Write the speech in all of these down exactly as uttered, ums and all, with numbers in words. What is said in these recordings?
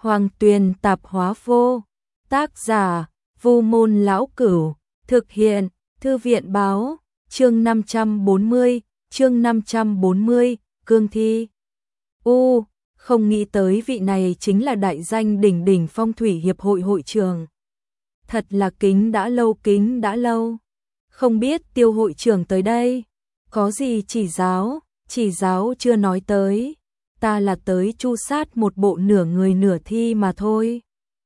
Hoàng Tuyền Tạp Hóa Vô. Tác giả: Vu Môn Lão Cửu. Thực hiện: Thư viện Báo. Chương năm trăm bốn mươi, chương năm trăm bốn mươi, cương thi. U, không nghĩ tới vị này chính là đại danh đỉnh đỉnh phong thủy hiệp hội hội trưởng. Thật là kính đã lâu kính đã lâu. Không biết Tiêu hội trưởng tới đây, có gì chỉ giáo, chỉ giáo chưa nói tới. Ta là tới chu sát một bộ nửa người nửa thi mà thôi.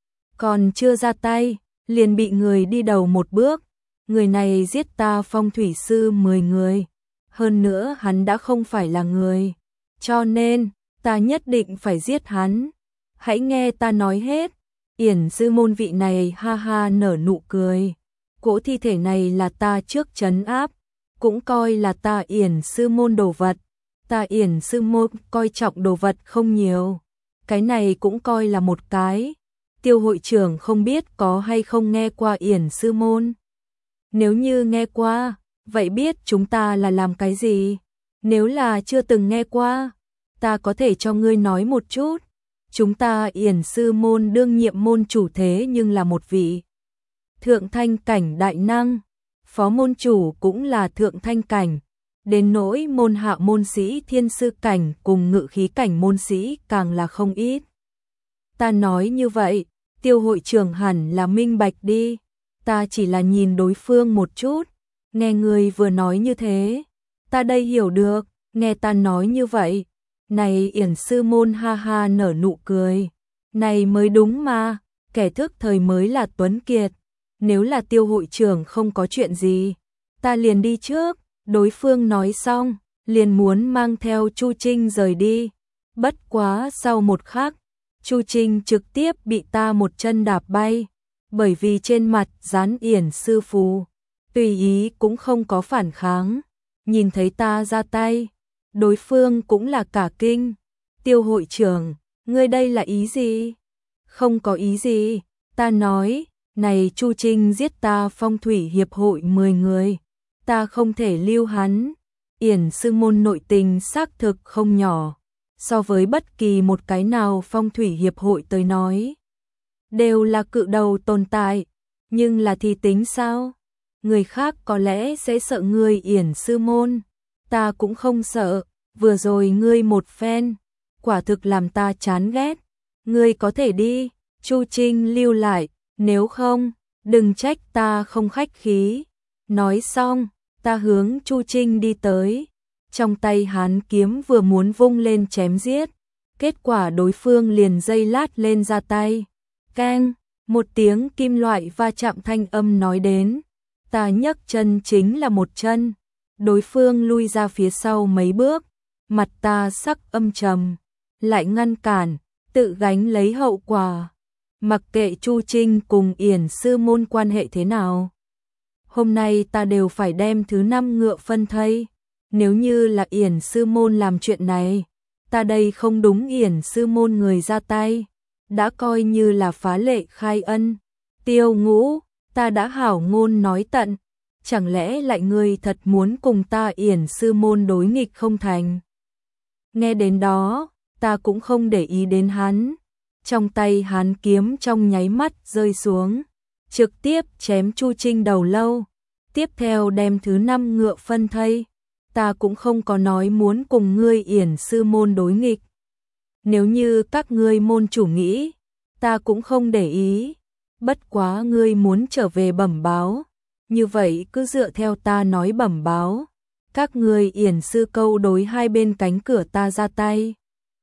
Còn chưa ra tay, liền bị người đi đầu một bước. Người này giết ta phong thủy sư mười người. Hơn nữa hắn đã không phải là người. Cho nên, ta nhất định phải giết hắn. Hãy nghe ta nói hết. Yển sư môn vị này ha ha nở nụ cười. Cỗ thi thể này là ta trước trấn áp. Cũng coi là ta Yển sư môn đồ vật. Ta Yển sư môn coi trọng đồ vật không nhiều. Cái này cũng coi là một cái. Tiêu hội trưởng không biết có hay không nghe qua Yển sư môn. Nếu như nghe qua, vậy biết chúng ta là làm cái gì? Nếu là chưa từng nghe qua, ta có thể cho ngươi nói một chút. Chúng ta Yển sư môn đương nhiệm môn chủ thế nhưng là một vị thượng thanh cảnh đại năng, phó môn chủ cũng là thượng thanh cảnh, đến nỗi môn hạ môn sĩ thiên sư cảnh cùng ngự khí cảnh môn sĩ càng là không ít. Ta nói như vậy, Tiêu hội trưởng hẳn là minh bạch đi. Ta chỉ là nhìn đối phương một chút, nghe người vừa nói như thế, ta đây hiểu được, nghe ta nói như vậy. Này Yển sư môn ha ha nở nụ cười, này mới đúng mà, kẻ thức thời mới là Tuấn Kiệt. Nếu là Tiêu hội trưởng không có chuyện gì, ta liền đi trước. Đối phương nói xong, liền muốn mang theo Chu Trinh rời đi. Bất quá sau một khắc, Chu Trinh trực tiếp bị ta một chân đạp bay. Bởi vì trên mặt dán Yển sư phù, tùy ý cũng không có phản kháng. Nhìn thấy ta ra tay, đối phương cũng là cả kinh. Tiêu hội trưởng, ngươi đây là ý gì? Không có ý gì, ta nói, này Chu Trinh giết ta phong thủy hiệp hội mười người, ta không thể lưu hắn. Yển sư môn nội tình xác thực không nhỏ, so với bất kỳ một cái nào phong thủy hiệp hội tới nói, đều là cự đầu tồn tại, nhưng là thì tính sao? Người khác có lẽ sẽ sợ ngươi Yển sư môn, ta cũng không sợ. Vừa rồi ngươi một phen, quả thực làm ta chán ghét. Ngươi có thể đi, Chu Trinh lưu lại, nếu không, đừng trách ta không khách khí. Nói xong, ta hướng Chu Trinh đi tới, trong tay hán kiếm vừa muốn vung lên chém giết, kết quả đối phương liền giây lát lên ra tay. Keng, một tiếng kim loại va chạm thanh âm nói đến, ta nhấc chân chính là một chân, đối phương lui ra phía sau mấy bước, mặt ta sắc âm trầm, lại ngăn cản, tự gánh lấy hậu quả. Mặc kệ Chu Trinh cùng Yển sư môn quan hệ thế nào, hôm nay ta đều phải đem thứ năm ngựa phân thây. Nếu như là Yển sư môn làm chuyện này, ta đây không đúng Yển sư môn người ra tay, đã coi như là phá lệ khai ân. Tiêu Ngũ, ta đã hảo ngôn nói tận, chẳng lẽ lại ngươi thật muốn cùng ta Yển sư môn đối nghịch không thành? Nghe đến đó, ta cũng không để ý đến hắn, trong tay hắn kiếm trong nháy mắt rơi xuống, trực tiếp chém Chu Trinh đầu lâu, tiếp theo đem thứ năm ngựa phân thây. Ta cũng không có nói muốn cùng ngươi Yển sư môn đối nghịch. Nếu như các ngươi môn chủ nghĩ, ta cũng không để ý. Bất quá ngươi muốn trở về bẩm báo, như vậy cứ dựa theo ta nói bẩm báo. Các ngươi Yển sư câu đối hai bên cánh cửa ta ra tay,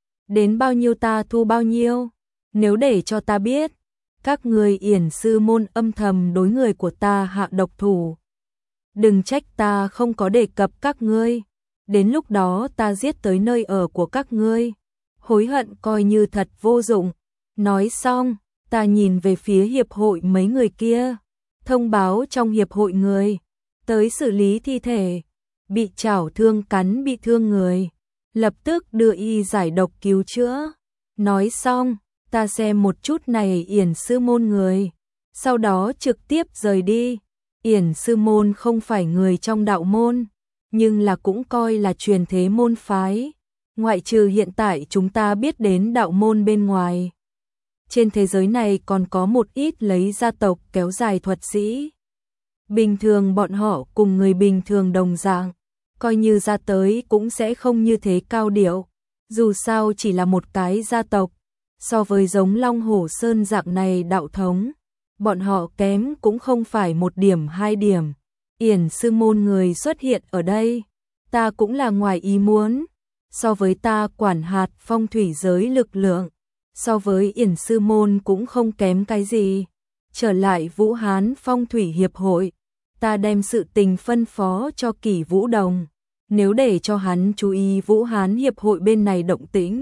đến bao nhiêu ta thu bao nhiêu. Nếu để cho ta biết, các ngươi Yển sư môn âm thầm đối người của ta hạ độc thủ, đừng trách ta không có đề cập các ngươi. Đến lúc đó ta giết tới nơi ở của các ngươi, hối hận coi như thật vô dụng. Nói xong, ta nhìn về phía hiệp hội mấy người kia, thông báo trong hiệp hội người tới xử lý thi thể, bị chảo thương cắn bị thương người, lập tức đưa y giải độc cứu chữa. Nói xong, ta xem một chút này Yển sư môn người, sau đó trực tiếp rời đi. Yển sư môn không phải người trong đạo môn, nhưng là cũng coi là truyền thế môn phái, ngoại trừ hiện tại chúng ta biết đến đạo môn bên ngoài. trên thế giới này còn có một ít lấy gia tộc kéo dài thuật sĩ. Bình thường bọn họ cùng người bình thường đồng dạng, coi như ra tới cũng sẽ không như thế cao điệu, dù sao chỉ là một cái gia tộc, so với giống Long Hổ Sơn dạng này đạo thống, bọn họ kém cũng không phải một điểm hai điểm. Yển sư môn người xuất hiện ở đây, ta cũng là ngoài ý muốn, so với ta quản hạt phong thủy giới lực lượng, so với Yển sư môn cũng không kém cái gì. Trở lại Vũ Hán Phong Thủy Hiệp hội, ta đem sự tình phân phó cho Kỷ Vũ Đồng, nếu để cho hắn chú ý Vũ Hán Hiệp hội bên này động tĩnh.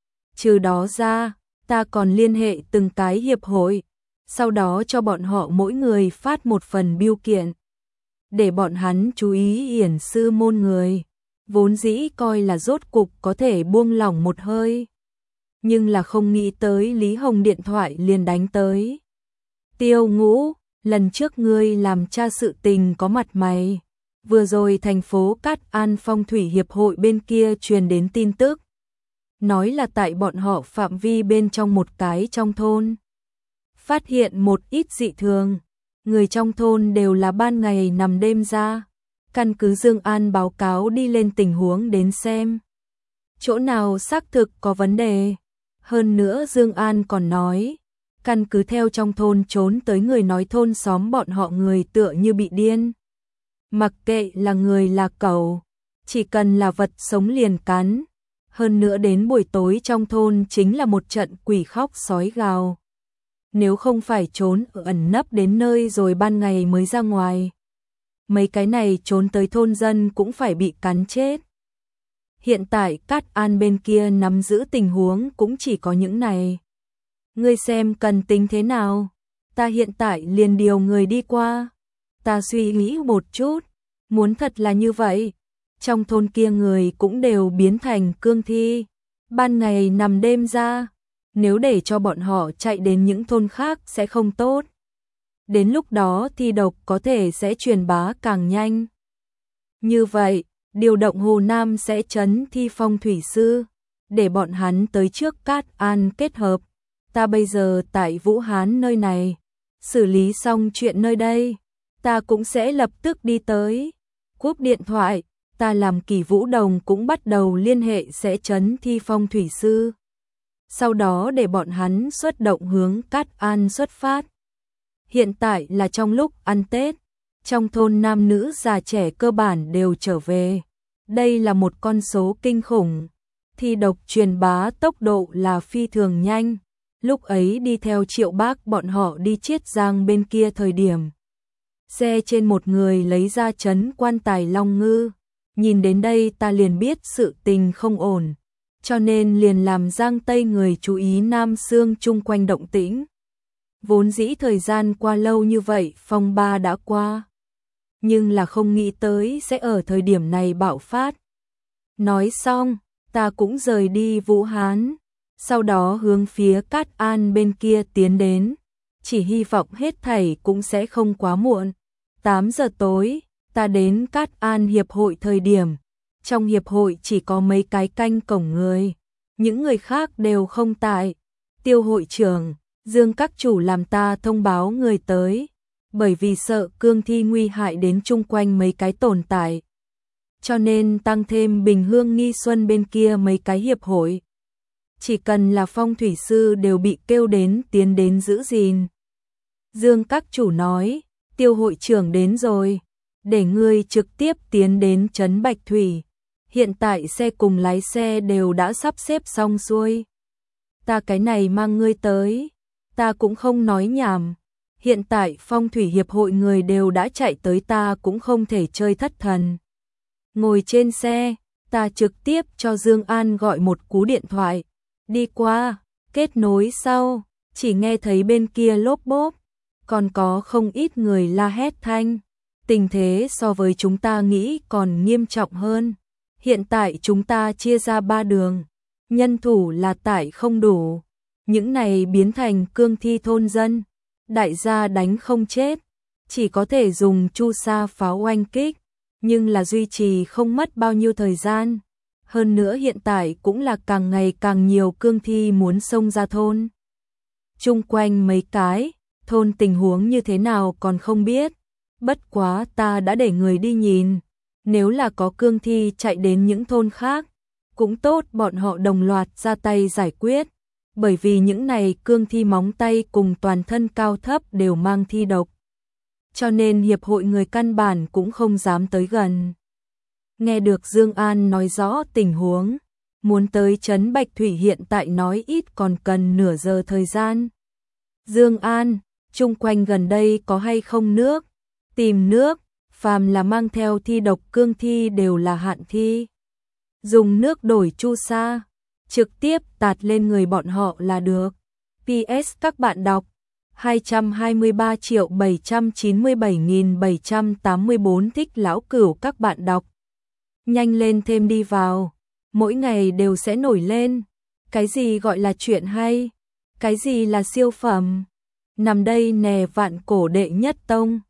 Trừ đó ra, ta còn liên hệ từng cái hiệp hội, sau đó cho bọn họ mỗi người phát một phần bưu kiện, để bọn hắn chú ý Yển sư môn người, vốn dĩ coi là rốt cục có thể buông lỏng một hơi. Nhưng là không nghĩ tới Lý Hồng điện thoại liền đánh tới. Tiêu Ngũ, lần trước ngươi làm tra sự tình có mặt mày, vừa rồi thành phố Cát An Phong Thủy Hiệp hội bên kia truyền đến tin tức, nói là tại bọn họ phạm vi bên trong một cái trong thôn, phát hiện một ít dị thường, người trong thôn đều là ban ngày nằm đêm ra, căn cứ Dương An báo cáo đi lên tình huống đến xem, chỗ nào xác thực có vấn đề. Hơn nữa Dương An còn nói, căn cứ theo trong thôn trốn tới người nói thôn xóm bọn họ người tựa như bị điên. Mặc kệ là người là cẩu, chỉ cần là vật sống liền cắn. Hơn nữa đến buổi tối trong thôn chính là một trận quỷ khóc sói gào. Nếu không phải trốn ở ẩn nấp đến nơi rồi ban ngày mới ra ngoài, mấy cái này trốn tới thôn dân cũng phải bị cắn chết. Hiện tại Cát An bên kia nắm giữ tình huống cũng chỉ có những này. Ngươi xem cần tính thế nào? Ta hiện tại liền điều người đi qua. Ta suy nghĩ một chút, muốn thật là như vậy, trong thôn kia người cũng đều biến thành cương thi, ban ngày nằm đêm ra, nếu để cho bọn họ chạy đến những thôn khác sẽ không tốt. Đến lúc đó thi độc có thể sẽ truyền bá càng nhanh. Như vậy, điều động Hồ Nam sẽ trấn thi phong thủy sư, để bọn hắn tới trước Cát An kết hợp. Ta bây giờ tại Vũ Hán nơi này, xử lý xong chuyện nơi đây, ta cũng sẽ lập tức đi tới. Cúp điện thoại, ta làm Kỷ Vũ Đồng cũng bắt đầu liên hệ sẽ trấn thi phong thủy sư. Sau đó để bọn hắn xuất động hướng Cát An xuất phát. Hiện tại là trong lúc ăn Tết, trong thôn nam nữ già trẻ cơ bản đều trở về. Đây là một con số kinh khủng, thi độc truyền bá tốc độ là phi thường nhanh. Lúc ấy đi theo Triệu Bác bọn họ đi Chiết Giang bên kia thời điểm, xe trên một người lấy ra trấn quan tài Long Ngư. Nhìn đến đây ta liền biết sự tình không ổn, cho nên liền làm Giang Tây người chú ý Nam Sương chung quanh động tĩnh. Vốn dĩ thời gian qua lâu như vậy phong ba đã qua, nhưng là không nghĩ tới sẽ ở thời điểm này bạo phát. Nói xong, ta cũng rời đi Vũ Hán, sau đó hướng phía Cát An bên kia tiến đến, chỉ hy vọng hết thảy cũng sẽ không quá muộn. tám giờ tối, ta đến Cát An hiệp hội thời điểm, trong hiệp hội chỉ có mấy cái canh cổng người, những người khác đều không tại. Tiêu hội trưởng, Dương các chủ làm ta thông báo người tới, bởi vì sợ cương thi nguy hại đến chung quanh mấy cái tồn tại, cho nên tăng thêm Bình Hương Nghi Xuân bên kia mấy cái hiệp hội. Chỉ cần là phong thủy sư đều bị kêu đến tiến đến giữ gìn. Dương các chủ nói, Tiêu hội trưởng đến rồi, để ngươi trực tiếp tiến đến trấn Bạch Thủy. Hiện tại xe cùng lái xe đều đã sắp xếp xong xuôi. Ta cái này mang ngươi tới, ta cũng không nói nhảm. Hiện tại phong thủy hiệp hội người đều đã chạy tới, ta cũng không thể chơi thất thần. Ngồi trên xe, ta trực tiếp cho Dương An gọi một cú điện thoại. Đi qua, kết nối sau, chỉ nghe thấy bên kia lốp bốp, còn có không ít người la hét thanh. Tình thế so với chúng ta nghĩ còn nghiêm trọng hơn. Hiện tại chúng ta chia ra ba đường, nhân thủ là tại không đủ. Những này biến thành cương thi thôn dân, đại gia đánh không chết, chỉ có thể dùng chu sa pháo oanh kích, nhưng là duy trì không mất bao nhiêu thời gian. Hơn nữa hiện tại cũng là càng ngày càng nhiều cương thi muốn xông ra thôn. chung quanh mấy cái thôn tình huống như thế nào còn không biết, bất quá ta đã để người đi nhìn, nếu là có cương thi chạy đến những thôn khác, cũng tốt bọn họ đồng loạt ra tay giải quyết, bởi vì những này cương thi móng tay cùng toàn thân cao thấp đều mang thi độc, cho nên hiệp hội người căn bản cũng không dám tới gần. Nghe được Dương An nói rõ tình huống, muốn tới trấn Bạch Thủy hiện tại nói ít còn cần nửa giờ thời gian. Dương An, chung quanh gần đây có hay không nước? Tìm nước, phàm là mang theo thi độc cương thi đều là hạn thi. Dùng nước đổi chu sa, trực tiếp tạt lên người bọn họ là được. pê ét các bạn đọc hai trăm hai mươi ba triệu bảy trăm chín mươi bảy nghìn bảy trăm tám mươi tư thích lão cửu các bạn đọc. Nhanh lên thêm đi vào, mỗi ngày đều sẽ nổi lên. Cái gì gọi là chuyện hay? Cái gì là siêu phẩm? Nằm đây nè vạn cổ đệ nhất tông.